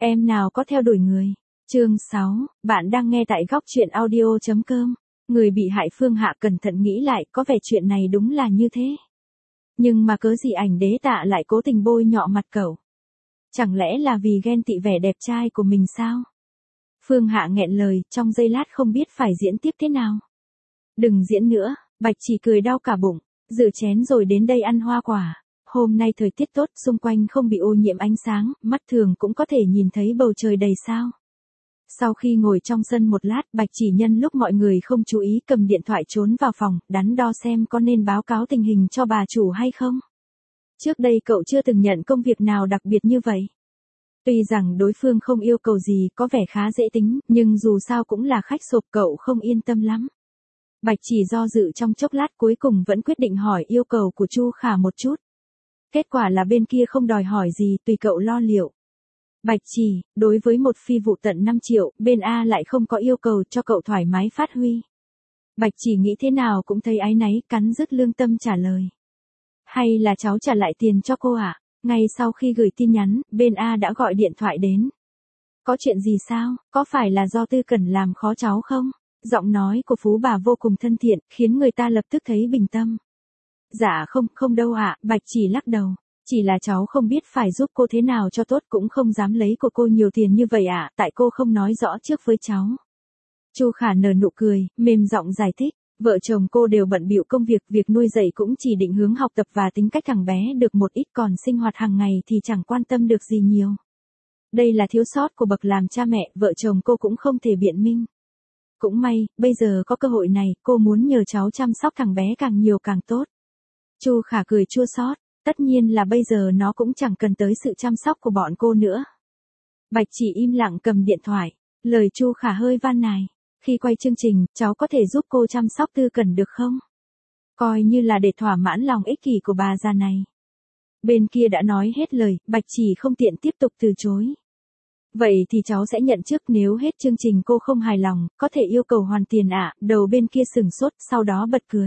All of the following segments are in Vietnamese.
Em nào có theo đuổi người. Chương 6, bạn đang nghe tại góc truyện audio.com. Người bị hại Phương Hạ cẩn thận nghĩ lại, có vẻ chuyện này đúng là như thế. Nhưng mà cớ gì ảnh đế Tạ lại cố tình bôi nhọ mặt cậu? Chẳng lẽ là vì ghen tị vẻ đẹp trai của mình sao? Phương Hạ nghẹn lời, trong giây lát không biết phải diễn tiếp thế nào. Đừng diễn nữa, Bạch Chỉ cười đau cả bụng, rửa chén rồi đến đây ăn hoa quả. Hôm nay thời tiết tốt, xung quanh không bị ô nhiễm ánh sáng, mắt thường cũng có thể nhìn thấy bầu trời đầy sao. Sau khi ngồi trong sân một lát, Bạch Chỉ nhân lúc mọi người không chú ý cầm điện thoại trốn vào phòng, đắn đo xem có nên báo cáo tình hình cho bà chủ hay không. Trước đây cậu chưa từng nhận công việc nào đặc biệt như vậy. Tuy rằng đối phương không yêu cầu gì, có vẻ khá dễ tính, nhưng dù sao cũng là khách sộp, cậu không yên tâm lắm. Bạch Chỉ do dự trong chốc lát, cuối cùng vẫn quyết định hỏi yêu cầu của Chu Khả một chút. Kết quả là bên kia không đòi hỏi gì, tùy cậu lo liệu. Bạch Chỉ, đối với một phi vụ tận 5 triệu, bên A lại không có yêu cầu cho cậu thoải mái phát huy. Bạch Chỉ nghĩ thế nào cũng thấy áy náy, cắn rứt lương tâm trả lời. Hay là cháu trả lại tiền cho cô ạ? Ngay sau khi gửi tin nhắn, bên A đã gọi điện thoại đến. Có chuyện gì sao, có phải là do Tư Cẩn làm khó cháu không? Giọng nói của Phú bà vô cùng thân thiện, khiến người ta lập tức thấy bình tâm. Dạ không đâu ạ, Bạch Chỉ lắc đầu. Chỉ là cháu không biết phải giúp cô thế nào cho tốt, cũng không dám lấy của cô nhiều tiền như vậy ạ, tại cô không nói rõ trước với cháu. Chu Khả nở nụ cười, mềm giọng giải thích, vợ chồng cô đều bận bịu công việc nuôi dạy cũng chỉ định hướng học tập và tính cách thằng bé được một ít, còn sinh hoạt hàng ngày thì chẳng quan tâm được gì nhiều. Đây là thiếu sót của bậc làm cha mẹ, vợ chồng cô cũng không thể biện minh. Cũng may, bây giờ có cơ hội này, cô muốn nhờ cháu chăm sóc thằng bé càng nhiều càng tốt. Chu Khả cười chua xót. Tất nhiên là bây giờ nó cũng chẳng cần tới sự chăm sóc của bọn cô nữa. Bạch Chỉ im lặng cầm điện thoại, lời Chu Khả hơi van nài. Khi quay chương trình, cháu có thể giúp cô chăm sóc Tư Cẩn được không? Coi như là để thỏa mãn lòng ích kỷ của bà già này. Bên kia đã nói hết lời, Bạch Chỉ không tiện tiếp tục từ chối. Vậy thì cháu sẽ nhận trước, nếu hết chương trình cô không hài lòng, có thể yêu cầu hoàn tiền ạ. Đầu bên kia sửng sốt, sau đó bật cười.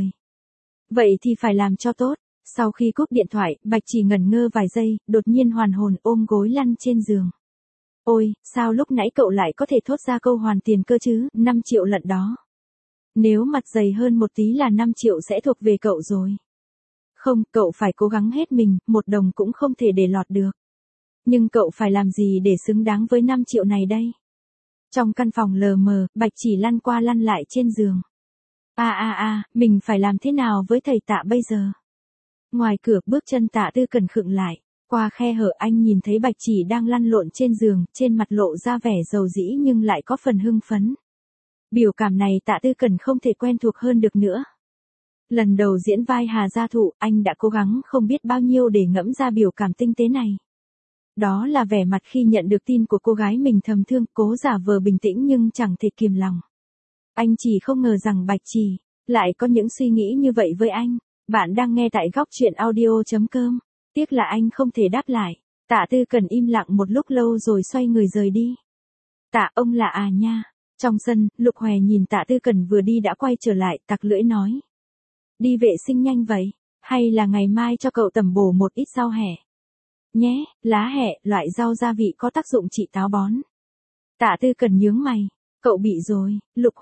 Vậy thì phải làm cho tốt. Sau khi cúp điện thoại, Bạch Chỉ ngẩn ngơ vài giây, đột nhiên hoàn hồn ôm gối lăn trên giường. Ôi, sao lúc nãy cậu lại có thể thốt ra câu hoàn tiền cơ chứ, 5 triệu lận đó. Nếu mặt dày hơn một tí là 5 triệu sẽ thuộc về cậu rồi. Không, cậu phải cố gắng hết mình, một đồng cũng không thể để lọt được. Nhưng cậu phải làm gì để xứng đáng với 5 triệu này đây? Trong căn phòng lờ mờ, Bạch Chỉ lăn qua lăn lại trên giường. Mình phải làm thế nào với thầy Tạ bây giờ? Ngoài cửa, bước chân Tạ Tư Cẩn khựng lại, qua khe hở anh nhìn thấy Bạch Chỉ đang lăn lộn trên giường, trên mặt lộ ra vẻ dầu dĩ nhưng lại có phần hưng phấn. Biểu cảm này Tạ Tư Cẩn không thể quen thuộc hơn được nữa. Lần đầu diễn vai Hà Gia Thụ, anh đã cố gắng không biết bao nhiêu để ngẫm ra biểu cảm tinh tế này. Đó là vẻ mặt khi nhận được tin của cô gái mình thầm thương, cố giả vờ bình tĩnh nhưng chẳng thể kiềm lòng. Anh chỉ không ngờ rằng Bạch Chỉ lại có những suy nghĩ như vậy với anh. Bạn đang nghe tại góc truyện audio.com. Tiếc là anh không thể đáp lại. Tạ Tư Cẩn im lặng một lúc lâu rồi xoay người rời đi. Tạ, ông là à nha. Trong sân, Lục Hòe nhìn Tạ Tư Cẩn vừa đi đã quay trở lại, tặc lưỡi nói. Đi vệ sinh nhanh vậy, hay là ngày mai cho cậu tẩm bổ một ít rau hẹ? Nhé, lá hẹ, loại rau gia vị có tác dụng trị táo bón. Tạ Tư Cẩn nhướng mày. Cậu bị rồi,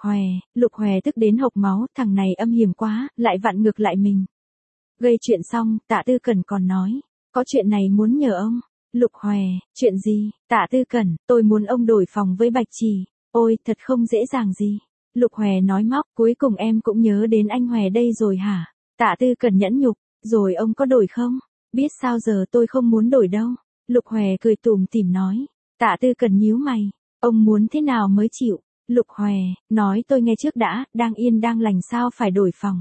Lục Hòe tức đến hộc máu, thằng này âm hiểm quá, lại vặn ngược lại mình. Gây chuyện xong, Tạ Tư Cẩn còn nói, có chuyện này muốn nhờ ông. Lục Hòe, chuyện gì? Tạ Tư Cẩn, tôi muốn ông đổi phòng với Bạch Chỉ. Ôi, thật không dễ dàng gì. Lục Hòe nói móc, cuối cùng em cũng nhớ đến anh Hòe đây rồi hả? Tạ Tư Cẩn nhẫn nhục, rồi ông có đổi không? Biết sao giờ tôi không muốn đổi đâu. Lục Hòe cười tủm tỉm nói. Tạ Tư Cẩn nhíu mày, ông muốn thế nào mới chịu? Lục Hòe, nói tôi nghe trước đã, đang yên đang lành sao phải đổi phòng.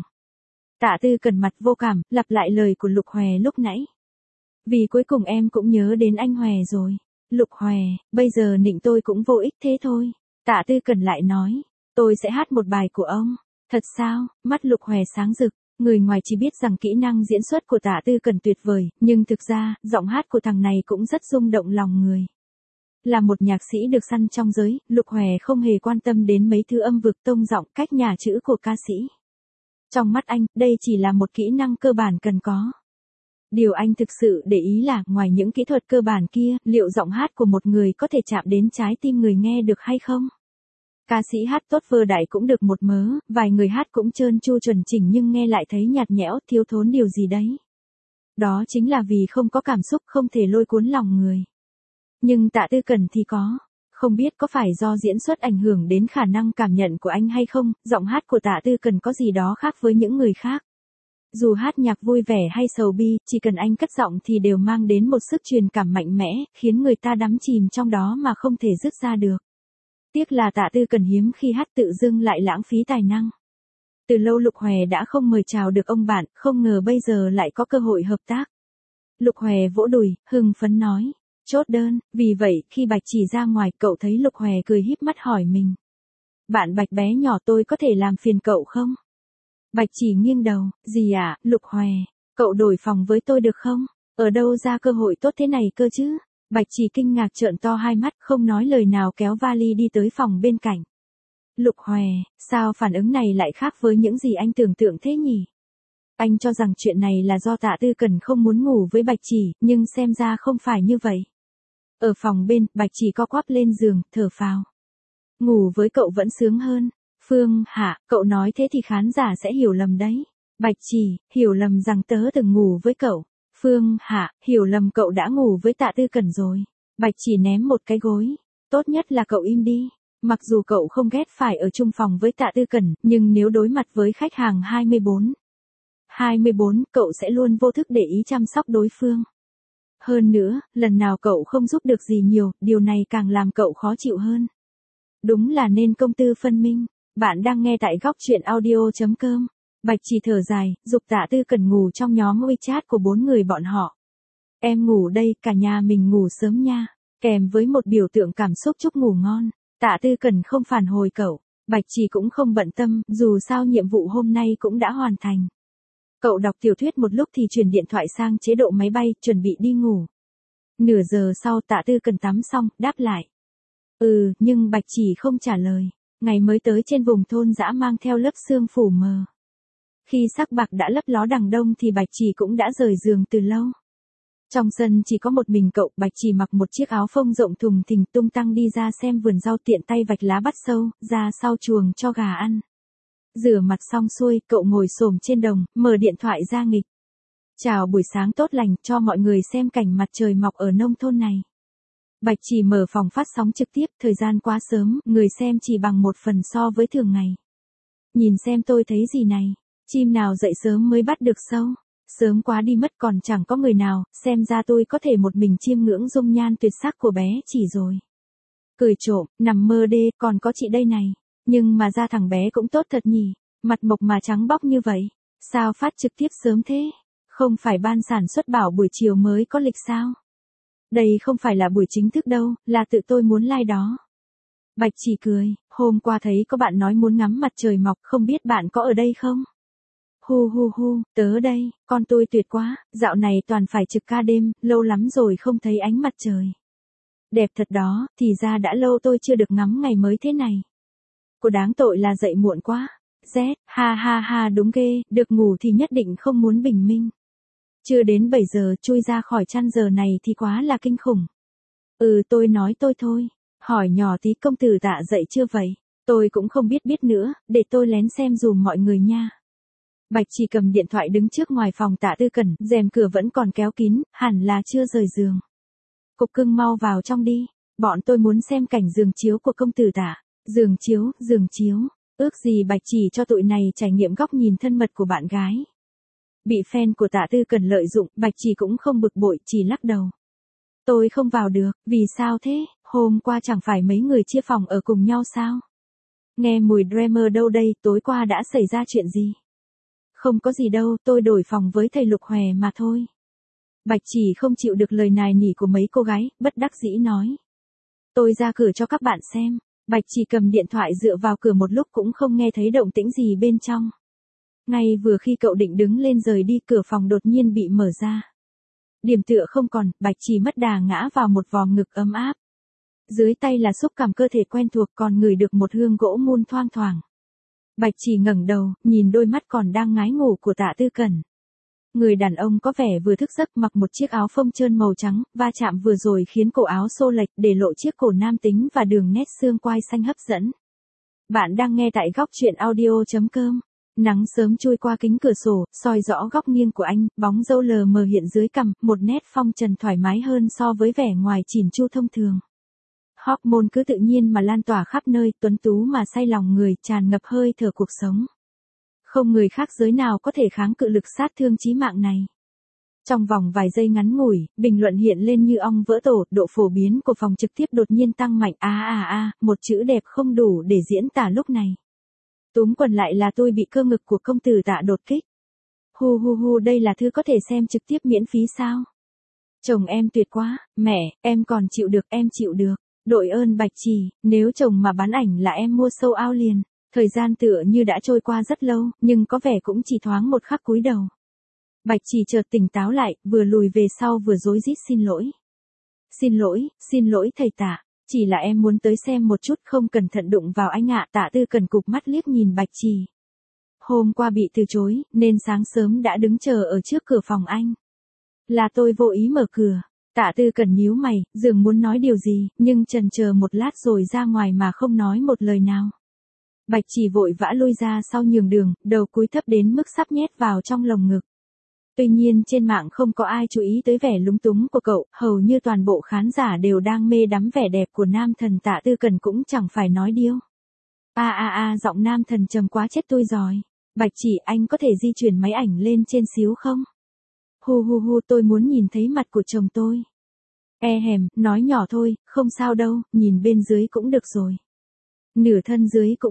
Tạ Tư Cẩn mặt vô cảm, lặp lại lời của Lục Hòe lúc nãy. Vì cuối cùng em cũng nhớ đến anh Hòe rồi. Lục Hòe, bây giờ nịnh tôi cũng vô ích thế thôi. Tạ Tư Cẩn lại nói, tôi sẽ hát một bài của ông. Thật sao? Mắt Lục Hòe sáng rực. Người ngoài chỉ biết rằng kỹ năng diễn xuất của Tạ Tư Cẩn tuyệt vời, nhưng thực ra, giọng hát của thằng này cũng rất rung động lòng người. Là một nhạc sĩ được săn trong giới, Lục Hòe không hề quan tâm đến mấy thứ âm vực, tông giọng, cách nhà chữ của ca sĩ. Trong mắt anh, đây chỉ là một kỹ năng cơ bản cần có. Điều anh thực sự để ý là, ngoài những kỹ thuật cơ bản kia, liệu giọng hát của một người có thể chạm đến trái tim người nghe được hay không? Ca sĩ hát tốt vơ đại cũng được một mớ, vài người hát cũng trơn tru chuẩn chỉnh nhưng nghe lại thấy nhạt nhẽo, thiếu thốn điều gì đấy. Đó chính là vì không có cảm xúc, không thể lôi cuốn lòng người. Nhưng Tạ Tư Cẩn thì có. Không biết có phải do diễn xuất ảnh hưởng đến khả năng cảm nhận của anh hay không, giọng hát của Tạ Tư Cẩn có gì đó khác với những người khác. Dù hát nhạc vui vẻ hay sầu bi, chỉ cần anh cất giọng thì đều mang đến một sức truyền cảm mạnh mẽ, khiến người ta đắm chìm trong đó mà không thể dứt ra được. Tiếc là Tạ Tư Cẩn hiếm khi hát tự dưng lại lãng phí tài năng. Từ lâu Lục Hòe đã không mời chào được ông bạn, không ngờ bây giờ lại có cơ hội hợp tác. Lục Hòe vỗ đùi, hưng phấn nói, chốt đơn, vì vậy khi Bạch Chỉ ra ngoài cậu thấy Lục Hòe cười híp mắt hỏi mình. Bạn Bạch bé nhỏ tôi có thể làm phiền cậu không? Bạch Chỉ nghiêng đầu, gì ạ, Lục Hòe, cậu đổi phòng với tôi được không? Ở đâu ra cơ hội tốt thế này cơ chứ? Bạch Chỉ kinh ngạc trợn to hai mắt không nói lời nào kéo vali đi tới phòng bên cạnh. Lục Hòe, sao phản ứng này lại khác với những gì anh tưởng tượng thế nhỉ? Anh cho rằng chuyện này là do Tạ Tư Cẩn không muốn ngủ với Bạch Chỉ, nhưng xem ra không phải như vậy. Ở phòng bên, Bạch Chỉ co quắp lên giường, thở phào. Ngủ với cậu vẫn sướng hơn. Phương Hạ, cậu nói thế thì khán giả sẽ hiểu lầm đấy. Bạch Chỉ, hiểu lầm rằng tớ từng ngủ với cậu. Phương Hạ, hiểu lầm cậu đã ngủ với Tạ Tư Cẩn rồi. Bạch Chỉ ném một cái gối. Tốt nhất là cậu im đi. Mặc dù cậu không ghét phải ở chung phòng với Tạ Tư Cẩn, nhưng nếu đối mặt với khách hàng 24, cậu sẽ luôn vô thức để ý chăm sóc đối phương. Hơn nữa, lần nào cậu không giúp được gì nhiều, điều này càng làm cậu khó chịu hơn. Đúng là nên công tư phân minh. Bạn đang nghe tại góc truyện audio.com. Bạch Chỉ thở dài, giục Tạ Tư Cẩn ngủ trong nhóm WeChat của 4 người bọn họ. Em ngủ đây, cả nhà mình ngủ sớm nha. Kèm với một biểu tượng cảm xúc chúc ngủ ngon. Tạ Tư Cẩn không phản hồi cậu. Bạch Chỉ cũng không bận tâm, dù sao nhiệm vụ hôm nay cũng đã hoàn thành. Cậu đọc tiểu thuyết một lúc thì chuyển điện thoại sang chế độ máy bay, chuẩn bị đi ngủ. Nửa giờ sau Tạ Tư Cẩn tắm xong, đáp lại. Nhưng Bạch Chỉ không trả lời. Ngày mới tới trên vùng thôn dã mang theo lớp sương phủ mờ. Khi sắc bạc đã lấp ló đằng đông thì Bạch Chỉ cũng đã rời giường từ lâu. Trong sân chỉ có một mình cậu, Bạch Chỉ mặc một chiếc áo phông rộng thùng thình tung tăng đi ra xem vườn rau, tiện tay vạch lá bắt sâu, ra sau chuồng cho gà ăn. Rửa mặt xong xuôi, cậu ngồi xổm trên đồng, mở điện thoại ra nghịch. Chào buổi sáng tốt lành, cho mọi người xem cảnh mặt trời mọc ở nông thôn này. Bạch Chỉ mở phòng phát sóng trực tiếp, thời gian quá sớm, người xem chỉ bằng 1/10 so với thường ngày. Nhìn xem tôi thấy gì này, chim nào dậy sớm mới bắt được sâu. Sớm quá đi mất còn chẳng có người nào, xem ra tôi có thể một mình chiêm ngưỡng dung nhan tuyệt sắc của bé Chỉ rồi. Cười trộm, nằm mơ đê, còn có chị đây này. Nhưng mà da thằng bé cũng tốt thật nhỉ, mặt mộc mà trắng bóc như vậy. Sao phát trực tiếp sớm thế? Không phải ban sản xuất bảo buổi chiều mới có lịch sao? Đây không phải là buổi chính thức đâu, là tự tôi muốn like đó. Bạch Chỉ cười, hôm qua thấy có bạn nói muốn ngắm mặt trời mọc, không biết bạn có ở đây không? Hu, tớ đây, con tôi tuyệt quá, dạo này toàn phải trực ca đêm, lâu lắm rồi không thấy ánh mặt trời. Đẹp thật đó, thì ra đã lâu tôi chưa được ngắm ngày mới thế này. Cô đáng tội là dậy muộn quá. Ha, đúng ghê, được ngủ thì nhất định không muốn bình minh. Chưa đến 7 giờ chui ra khỏi chăn giờ này thì quá là kinh khủng. Tôi nói tôi thôi. Hỏi nhỏ tí công tử Tạ dậy chưa vậy? Tôi cũng không biết nữa, để tôi lén xem dùm mọi người nha. Bạch Chỉ cầm điện thoại đứng trước ngoài phòng Tạ Tư Cẩn, rèm cửa vẫn còn kéo kín, hẳn là chưa rời giường. Cục cưng mau vào trong đi, bọn tôi muốn xem cảnh giường chiếu của công tử Tạ. Giường chiếu, ước gì Bạch Chỉ cho tụi này trải nghiệm góc nhìn thân mật của bạn gái. Bị fan của Tạ Tư Cẩn lợi dụng, Bạch Chỉ cũng không bực bội, chỉ lắc đầu. Tôi không vào được, vì sao thế, hôm qua chẳng phải mấy người chia phòng ở cùng nhau sao? Nghe mùi Dreamer đâu đây, tối qua đã xảy ra chuyện gì? Không có gì đâu, tôi đổi phòng với thầy Lục Hòe mà thôi. Bạch Chỉ không chịu được lời nài nỉ của mấy cô gái, bất đắc dĩ nói. Tôi ra cửa cho các bạn xem. Bạch Chỉ cầm điện thoại dựa vào cửa một lúc cũng không nghe thấy động tĩnh gì bên trong. Ngay vừa khi cậu định đứng lên rời đi, cửa phòng đột nhiên bị mở ra. Điểm tựa không còn, Bạch Chỉ mất đà ngã vào một vòm ngực ấm áp. Dưới tay là xúc cảm cơ thể quen thuộc, còn ngửi được một hương gỗ mun thoang thoảng. Bạch Chỉ ngẩng đầu, nhìn đôi mắt còn đang ngái ngủ của Tạ Tư Cẩn. Người đàn ông có vẻ vừa thức giấc mặc một chiếc áo phông trơn màu trắng, va chạm vừa rồi khiến cổ áo xô lệch để lộ chiếc cổ nam tính và đường nét xương quai xanh hấp dẫn. Bạn đang nghe tại góc truyện audio.com. Nắng sớm chui qua kính cửa sổ, soi rõ góc nghiêng của anh, bóng râu lờ mờ hiện dưới cằm, một nét phong trần thoải mái hơn so với vẻ ngoài chỉn chu thông thường. Hormone cứ tự nhiên mà lan tỏa khắp nơi, tuấn tú mà say lòng người, tràn ngập hơi thở cuộc sống. Không người khác giới nào có thể kháng cự lực sát thương chí mạng này. Trong vòng vài giây ngắn ngủi, bình luận hiện lên như ong vỡ tổ, độ phổ biến của phòng trực tiếp đột nhiên tăng mạnh. Một chữ đẹp không đủ để diễn tả lúc này. Túm quần lại là tôi bị cơ ngực của công tử Tạ đột kích. Hu, đây là thứ có thể xem trực tiếp miễn phí sao? Chồng em tuyệt quá, mẹ, em còn chịu được, em chịu được. Đội ơn Bạch Trì, nếu chồng mà bán ảnh là em mua sâu ao liền. Thời gian tựa như đã trôi qua rất lâu, nhưng có vẻ cũng chỉ thoáng một khắc cúi đầu. Bạch Trì chợt tỉnh táo lại, vừa lùi về sau vừa rối rít xin lỗi. Xin lỗi thầy Tạ, chỉ là em muốn tới xem một chút, không cẩn thận đụng vào anh ạ. Tạ Tư Cần cụp mắt liếc nhìn Bạch Trì. Hôm qua bị từ chối, nên sáng sớm đã đứng chờ ở trước cửa phòng anh. Là tôi vô ý mở cửa. Tạ Tư Cần nhíu mày, dường muốn nói điều gì, nhưng chần chờ một lát rồi ra ngoài mà không nói một lời nào. Bạch Trì vội vã lui ra sau nhường đường, đầu cúi thấp đến mức sắp nhét vào trong lồng ngực. Tuy nhiên trên mạng không có ai chú ý tới vẻ lúng túng của cậu, hầu như toàn bộ khán giả đều đang mê đắm vẻ đẹp của nam thần. Tạ Tư Cần cũng chẳng phải nói điêu. Giọng nam thần trầm quá chết tôi rồi. Bạch Trì, anh có thể di chuyển máy ảnh lên trên xíu không? Hu, tôi muốn nhìn thấy mặt của chồng tôi. Nói nhỏ thôi, không sao đâu, nhìn bên dưới cũng được rồi. Nửa thân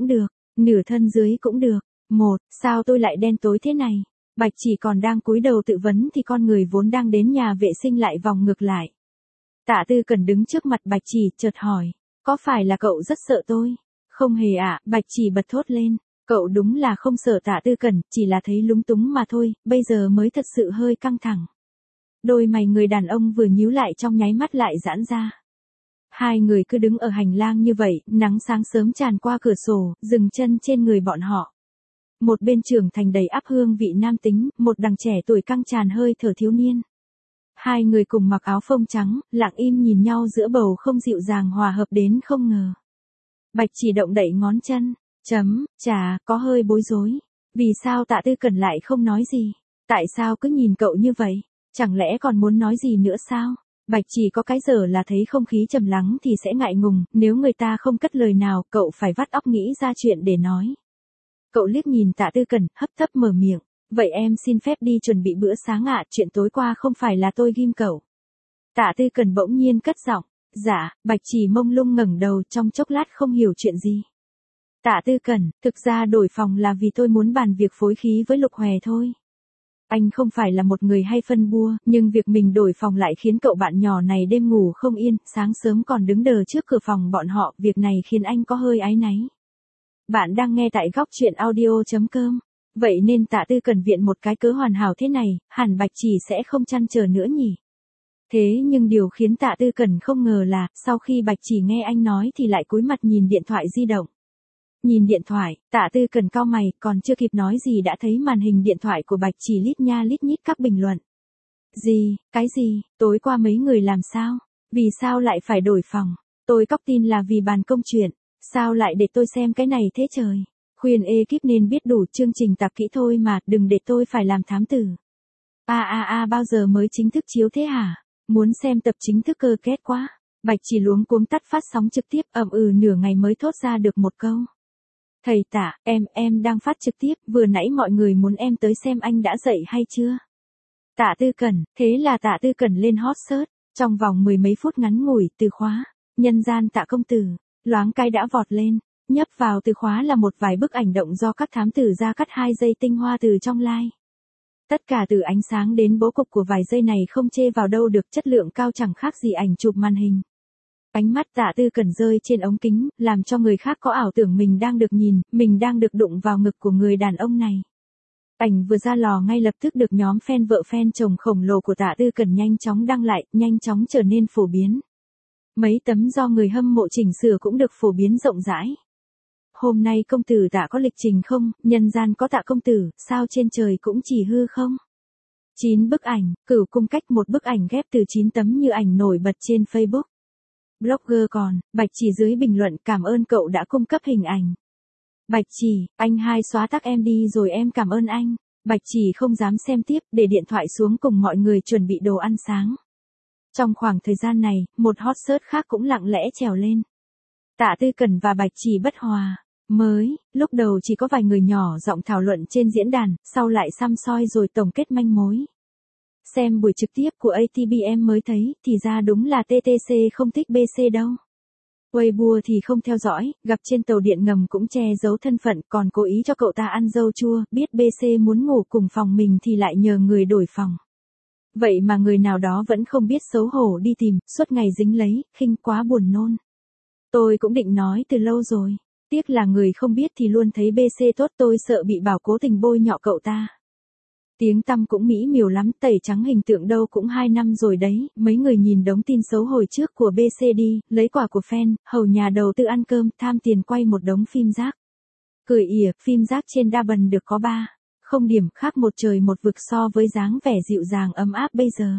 dưới cũng được. Sao tôi lại đen tối thế này? Bạch Trì còn đang cúi đầu tự vấn thì con người vốn đang đến nhà vệ sinh lại vòng ngược lại. Tạ Tư Cần đứng trước mặt Bạch Trì, chợt hỏi, có phải là cậu rất sợ tôi? Không hề ạ, Bạch Trì bật thốt lên, cậu đúng là không sợ Tạ Tư Cần, chỉ là thấy lúng túng mà thôi, bây giờ mới thật sự hơi căng thẳng. Đôi mày người đàn ông vừa nhíu lại trong nháy mắt lại giãn ra. Hai người cứ đứng ở hành lang như vậy, nắng sáng sớm tràn qua cửa sổ, dừng chân trên người bọn họ. Một bên trưởng thành đầy ắp hương vị nam tính, một đằng trẻ tuổi căng tràn hơi thở thiếu niên. Hai người cùng mặc áo phông trắng, lặng im nhìn nhau giữa bầu không dịu dàng hòa hợp đến không ngờ. Bạch Trì động đậy ngón chân, có hơi bối rối. Vì sao Tạ Tư Cần lại không nói gì? Tại sao cứ nhìn cậu như vậy? Chẳng lẽ còn muốn nói gì nữa sao? Bạch Trì có cái giờ là thấy không khí trầm lắng thì sẽ ngại ngùng, nếu người ta không cất lời nào, cậu phải vắt óc nghĩ ra chuyện để nói. Cậu liếc nhìn Tạ Tư Cần, hấp tấp mở miệng, vậy em xin phép đi chuẩn bị bữa sáng ạ, chuyện tối qua không phải là tôi ghim cậu. Tạ Tư Cần bỗng nhiên cất giọng, dạ. Bạch Trì mông lung ngẩng đầu trong chốc lát không hiểu chuyện gì. Tạ Tư Cần, thực ra đổi phòng là vì tôi muốn bàn việc phối khí với Lục Hòe thôi. Anh không phải là một người hay phân bua, nhưng việc mình đổi phòng lại khiến cậu bạn nhỏ này đêm ngủ không yên, sáng sớm còn đứng đờ trước cửa phòng bọn họ, việc này khiến anh có hơi áy náy. Bạn đang nghe tại góc truyện audio.com. Vậy nên Tạ Tư Cần viện một cái cớ hoàn hảo thế này, hẳn Bạch Trì sẽ không trăn trở nữa nhỉ. Thế nhưng điều khiến Tạ Tư Cần không ngờ là, sau khi Bạch Trì nghe anh nói thì lại cúi mặt nhìn điện thoại di động. Nhìn điện thoại, Tạ Tư Cần cau mày, còn chưa kịp nói gì đã thấy màn hình điện thoại của Bạch Trì lít nha lít nhít các bình luận. Cái gì, tối qua mấy người làm sao? Vì sao lại phải đổi phòng? Tôi cóc tin là vì bàn công chuyện. Sao lại để tôi xem cái này thế trời? Khuyên ekip nên biết đủ chương trình tạp kỹ thôi mà, đừng để tôi phải làm thám tử. Bao giờ mới chính thức chiếu thế hả? Muốn xem tập chính thức cơ kết quá. Bạch Trì luống cuống tắt phát sóng trực tiếp, nửa ngày mới thốt ra được một câu. Thầy Tạ, em đang phát trực tiếp, vừa nãy mọi người muốn em tới xem anh đã dậy hay chưa? Tạ Tư Cần, thế là Tạ Tư Cần lên hot search, trong vòng mười mấy phút ngắn ngủi, từ khóa, nhân gian Tạ công tử, loáng cái đã vọt lên, nhấp vào từ khóa là một vài bức ảnh động do các thám tử ra cắt 2 giây tinh hoa từ trong live. Tất cả từ ánh sáng đến bố cục của vài giây này không chê vào đâu được, chất lượng cao chẳng khác gì ảnh chụp màn hình. Ánh mắt Tạ Tư Cần rơi trên ống kính, làm cho người khác có ảo tưởng mình đang được nhìn, mình đang được đụng vào ngực của người đàn ông này. Ảnh vừa ra lò ngay lập tức được nhóm fan vợ fan chồng khổng lồ của Tạ Tư Cần nhanh chóng đăng lại, nhanh chóng trở nên phổ biến. Mấy tấm do người hâm mộ chỉnh sửa cũng được phổ biến rộng rãi. Hôm nay công tử Tạ có lịch trình không, nhân gian có Tạ công tử, sao trên trời cũng chỉ hư không? 9 bức ảnh, Cửu Cung Cách một bức ảnh ghép từ 9 tấm như ảnh nổi bật trên Facebook. Blogger còn, Bạch Chỉ dưới bình luận cảm ơn cậu đã cung cấp hình ảnh. Bạch Chỉ, anh hai xóa tag em đi rồi em cảm ơn anh. Bạch Chỉ không dám xem tiếp, để điện thoại xuống cùng mọi người chuẩn bị đồ ăn sáng. Trong khoảng thời gian này, một hot search khác cũng lặng lẽ trèo lên. Tạ Tư Cẩn và Bạch Chỉ bất hòa. Lúc đầu chỉ có vài người nhỏ giọng thảo luận trên diễn đàn, sau lại săm soi rồi tổng kết manh mối. Xem buổi trực tiếp của ATBM mới thấy, thì ra đúng là TTC không thích BC đâu. Weibo thì không theo dõi, gặp trên tàu điện ngầm cũng che giấu thân phận, còn cố ý cho cậu ta ăn dâu chua, biết BC muốn ngủ cùng phòng mình thì lại nhờ người đổi phòng. Vậy mà người nào đó vẫn không biết xấu hổ đi tìm, suốt ngày dính lấy, khinh quá buồn nôn. Tôi cũng định nói từ lâu rồi. Tiếc là người không biết thì luôn thấy BC tốt, tôi sợ bị bảo cố tình bôi nhọ cậu ta. Tiếng tăm cũng mỹ miều lắm, tẩy trắng hình tượng đâu cũng 2 năm rồi đấy, mấy người nhìn đống tin xấu hồi trước của BC đi, lấy quả của fan, hầu nhà đầu tư ăn cơm, tham tiền quay một đống phim rác. Cười ỉa, phim rác trên đa bần được có 3, không điểm, khác một trời một vực so với dáng vẻ dịu dàng ấm áp bây giờ.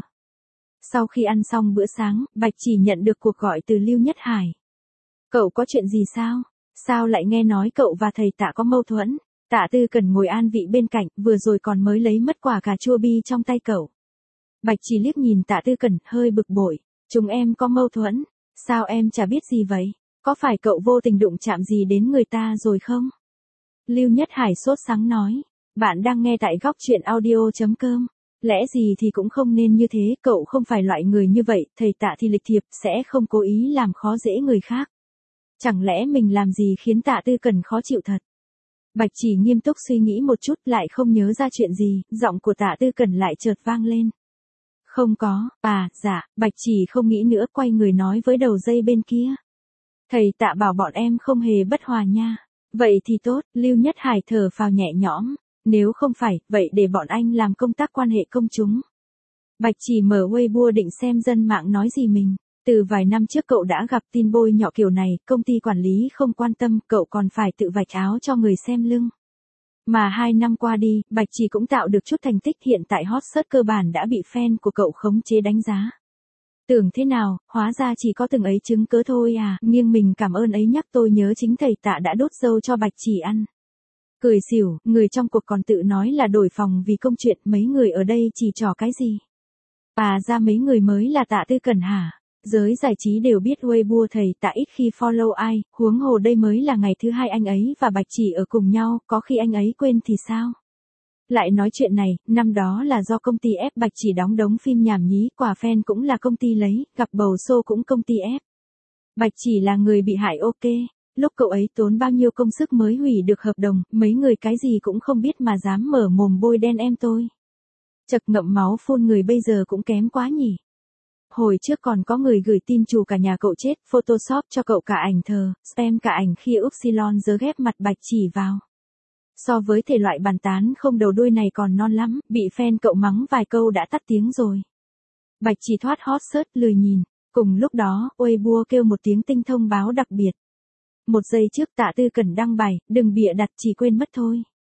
Sau khi ăn xong bữa sáng, Bạch Chỉ nhận được cuộc gọi từ Lưu Nhất Hải. Cậu có chuyện gì sao? Sao lại nghe nói cậu và thầy Tạ có mâu thuẫn? Tạ Tư Cẩn ngồi an vị bên cạnh, vừa rồi còn mới lấy mất quả cà chua bi trong tay cậu. Bạch Chỉ liếc nhìn Tạ Tư Cẩn, hơi bực bội. Chúng em có mâu thuẫn? Sao em chả biết gì vậy? Có phải cậu vô tình đụng chạm gì đến người ta rồi không? Lưu Nhất Hải sốt sắng nói. Bạn đang nghe tại góc truyện audio.com. Lẽ gì thì cũng không nên như thế, cậu không phải loại người như vậy, thầy Tạ thì lịch thiệp, sẽ không cố ý làm khó dễ người khác. Chẳng lẽ mình làm gì khiến Tạ Tư Cẩn khó chịu thật? Bạch Chỉ nghiêm túc suy nghĩ một chút lại không nhớ ra chuyện gì, giọng của Tạ Tư Cẩn lại chợt vang lên. Không có, dạ, Bạch Chỉ không nghĩ nữa, quay người nói với đầu dây bên kia. Thầy Tạ bảo bọn em không hề bất hòa nha. Vậy thì tốt, Lưu Nhất Hải thở phào nhẹ nhõm. Nếu không phải, vậy để bọn anh làm công tác quan hệ công chúng. Bạch Chỉ mở Weibo định xem dân mạng nói gì mình. Từ vài năm trước cậu đã gặp tin bôi nhọ kiểu này, công ty quản lý không quan tâm, cậu còn phải tự vạch áo cho người xem lưng. Mà 2 năm qua đi, Bạch Chỉ cũng tạo được chút thành tích, hiện tại hot search cơ bản đã bị fan của cậu khống chế đánh giá. Tưởng thế nào, hóa ra chỉ có từng ấy chứng cớ thôi à, nghiêng mình cảm ơn ấy nhắc tôi nhớ chính thầy Tạ đã đốt dâu cho Bạch Chỉ ăn. Cười xỉu, người trong cuộc còn tự nói là đổi phòng vì công chuyện, mấy người ở đây chỉ trò cái gì. Ra mấy người mới là Tạ Tư Cẩn hả? Giới giải trí đều biết Weibo thầy Tạ ít khi follow ai, huống hồ đây mới là ngày thứ 2 anh ấy và Bạch Chỉ ở cùng nhau, có khi anh ấy quên thì sao? Lại nói chuyện này, năm đó là do công ty ép Bạch Chỉ đóng đống phim nhảm nhí, quả fan cũng là công ty lấy, gặp bầu xô cũng công ty ép. Bạch Chỉ là người bị hại ok. Lúc cậu ấy tốn bao nhiêu công sức mới hủy được hợp đồng, mấy người cái gì cũng không biết mà dám mở mồm bôi đen em tôi. Chật, ngậm máu phun người bây giờ cũng kém quá nhỉ. Hồi trước còn có người gửi tin chù cả nhà cậu chết, Photoshop cho cậu cả ảnh thờ, spam cả ảnh khi Upsilon dớ ghép mặt Bạch Chỉ vào. So với thể loại bàn tán không đầu đuôi này còn non lắm, bị fan cậu mắng vài câu đã tắt tiếng rồi. Bạch Chỉ thoát hot search lười nhìn. Cùng lúc đó, Weibo kêu một tiếng tinh thông báo đặc biệt. 1 giây trước Tạ Tư Cẩn đăng bài, đừng bịa đặt, chỉ quên mất thôi.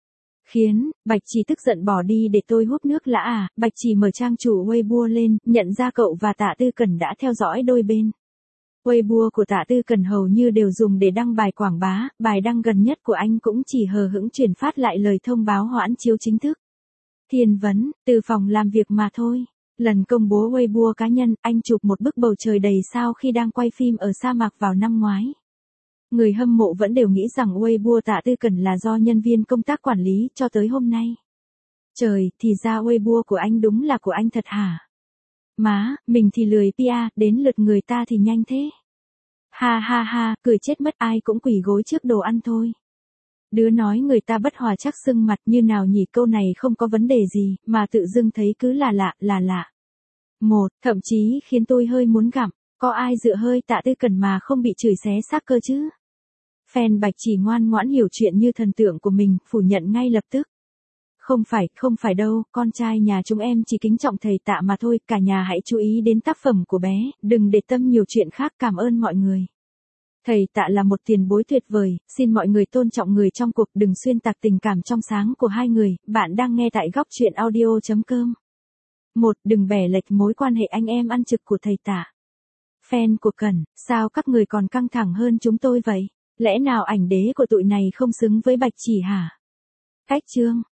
Khiến Bạch Chỉ tức giận bỏ đi để tôi hút nước lã à. Bạch Chỉ mở trang chủ Weibo lên, nhận ra cậu và Tạ Tư Cẩn đã theo dõi đôi bên. Weibo của Tạ Tư Cẩn hầu như đều dùng để đăng bài quảng bá, bài đăng gần nhất của anh cũng chỉ hờ hững truyền phát lại lời thông báo hoãn chiếu chính thức. Thiên vấn, từ phòng làm việc mà thôi. Lần công bố Weibo cá nhân, anh chụp một bức bầu trời đầy sao khi đang quay phim ở sa mạc vào năm ngoái. Người hâm mộ vẫn đều nghĩ rằng Weibo Tạ Tư Cẩn là do nhân viên công tác quản lý cho tới hôm nay. Trời, thì ra Weibo của anh đúng là của anh thật hả? Má, mình thì lười PR, đến lượt người ta thì nhanh thế. Ha ha ha, cười chết mất, ai cũng quỳ gối trước đồ ăn thôi. Đứa nói người ta bất hòa chắc sưng mặt, như nào nhỉ, câu này không có vấn đề gì, mà tự dưng thấy cứ là lạ. Thậm chí khiến tôi hơi muốn gặm, có ai dựa hơi Tạ Tư Cẩn mà không bị chửi xé xác cơ chứ? Fan Bạch Chỉ ngoan ngoãn hiểu chuyện như thần tượng của mình, phủ nhận ngay lập tức. Không phải đâu, con trai nhà chúng em chỉ kính trọng thầy Tạ mà thôi, cả nhà hãy chú ý đến tác phẩm của bé, đừng để tâm nhiều chuyện khác, cảm ơn mọi người. Thầy Tạ là một tiền bối tuyệt vời, xin mọi người tôn trọng người trong cuộc, đừng xuyên tạc tình cảm trong sáng của hai người. Bạn đang nghe tại góc truyện audio.com. 1. Đừng bẻ lệch mối quan hệ anh em ăn trực của thầy Tạ. Fan của Cẩn, sao các người còn căng thẳng hơn chúng tôi vậy? Lẽ nào ảnh đế của tụi này không xứng với Bạch Chỉ hả? Cách chương